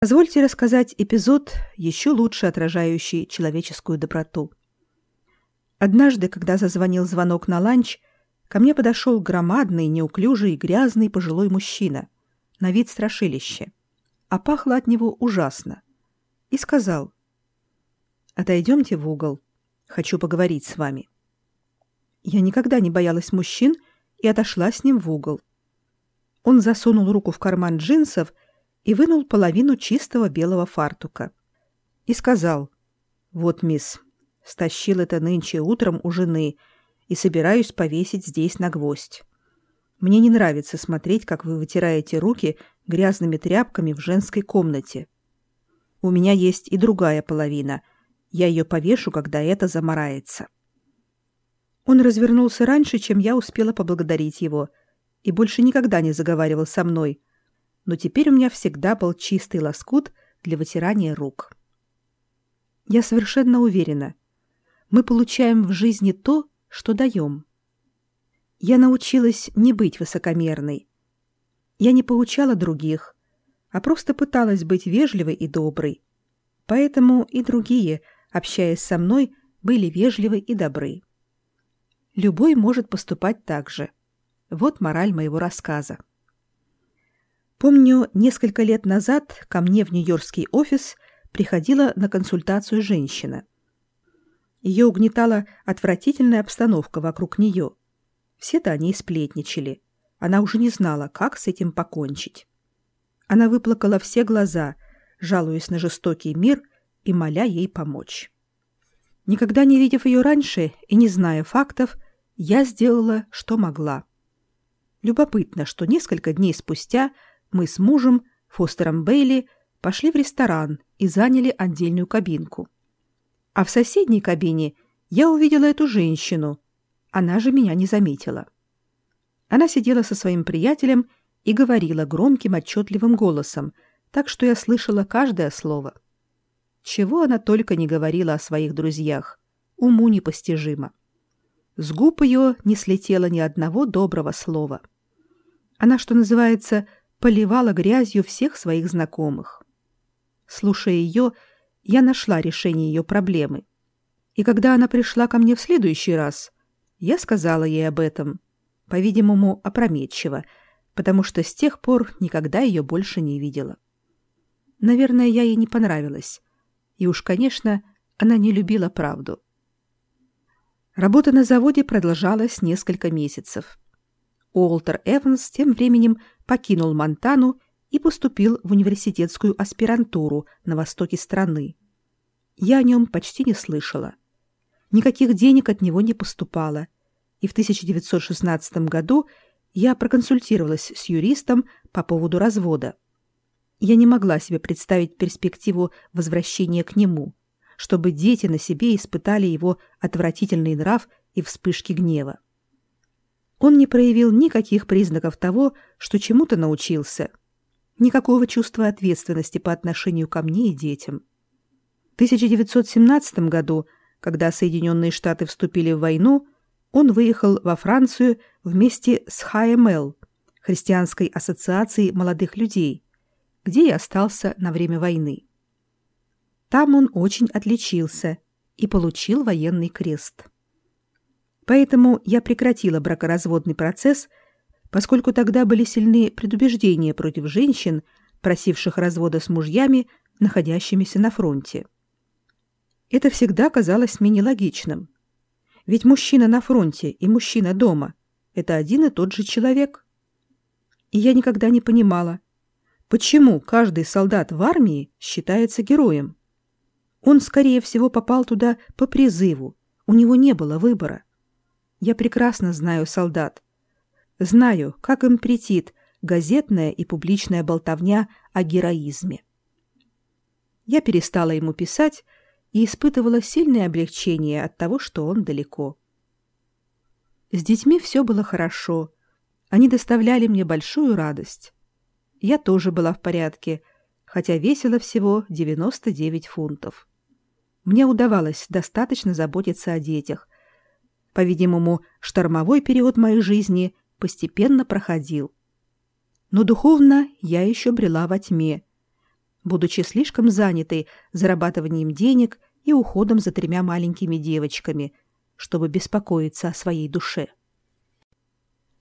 Позвольте рассказать эпизод, еще лучше отражающий человеческую доброту. Однажды, когда зазвонил звонок на ланч, ко мне подошел громадный, неуклюжий, грязный пожилой мужчина, на вид страшилище, а пахло от него ужасно, и сказал: «Отойдемте в угол, хочу поговорить с вами». Я никогда не боялась мужчин и отошла с ним в угол. Он засунул руку в карман джинсов и вынул половину чистого белого фартука. И сказал: «Вот, мисс, стащил это нынче утром у жены и собираюсь повесить здесь на гвоздь. Мне не нравится смотреть, как вы вытираете руки грязными тряпками в женской комнате. У меня есть и другая половина. Я ее повешу, когда это замарается». Он развернулся раньше, чем я успела поблагодарить его, и больше никогда не заговаривал со мной, но теперь у меня всегда был чистый лоскут для вытирания рук. Я совершенно уверена, мы получаем в жизни то, что даем. Я научилась не быть высокомерной. Я не поучала других, а просто пыталась быть вежливой и доброй. Поэтому и другие, общаясь со мной, были вежливы и добры. Любой может поступать так же. Вот мораль моего рассказа. Помню, несколько лет назад ко мне в нью-йоркский офис приходила на консультацию женщина. Ее угнетала отвратительная обстановка вокруг нее. Все-то о ней сплетничали. Она уже не знала, как с этим покончить. Она выплакала все глаза, жалуясь на жестокий мир и моля ей помочь. Никогда не видев ее раньше и не зная фактов, я сделала, что могла. Любопытно, что несколько дней спустя мы с мужем, Фостером Бейли, пошли в ресторан и заняли отдельную кабинку. А в соседней кабине я увидела эту женщину. Она же меня не заметила. Она сидела со своим приятелем и говорила громким, отчетливым голосом, так что я слышала каждое слово. Чего она только не говорила о своих друзьях. Уму непостижимо. С губ ее не слетело ни одного доброго слова. Она, что называется, поливала грязью всех своих знакомых. Слушая ее, я нашла решение ее проблемы. И когда она пришла ко мне в следующий раз, я сказала ей об этом, по-видимому, опрометчиво, потому что с тех пор никогда ее больше не видела. Наверное, я ей не понравилась. И уж, конечно, она не любила правду. Работа на заводе продолжалась несколько месяцев. Уолтер Эванс тем временем покинул Монтану и поступил в университетскую аспирантуру на востоке страны. Я о нем почти не слышала. Никаких денег от него не поступало, и в 1916 году я проконсультировалась с юристом по поводу развода. Я не могла себе представить перспективу возвращения к нему, чтобы дети на себе испытали его отвратительный нрав и вспышки гнева. Он не проявил никаких признаков того, что чему-то научился. Никакого чувства ответственности по отношению ко мне и детям. В 1917 году, когда Соединенные Штаты вступили в войну, он выехал во Францию вместе с ХМЛ, Христианской ассоциацией молодых людей, где и остался на время войны. Там он очень отличился и получил военный крест. Поэтому я прекратила бракоразводный процесс, поскольку тогда были сильны предубеждения против женщин, просивших развода с мужьями, находящимися на фронте. Это всегда казалось мне нелогичным. Ведь мужчина на фронте и мужчина дома – это один и тот же человек. И я никогда не понимала, почему каждый солдат в армии считается героем. Он, скорее всего, попал туда по призыву, у него не было выбора. Я прекрасно знаю солдат. Знаю, как им претит газетная и публичная болтовня о героизме. Я перестала ему писать и испытывала сильное облегчение от того, что он далеко. С детьми все было хорошо. Они доставляли мне большую радость. Я тоже была в порядке, хотя весила всего 99 фунтов. Мне удавалось достаточно заботиться о детях. По-видимому, штормовой период моей жизни постепенно проходил. Но духовно я еще брела во тьме. будучи слишком занятой зарабатыванием денег и уходом за 3 маленькими девочками, чтобы беспокоиться о своей душе.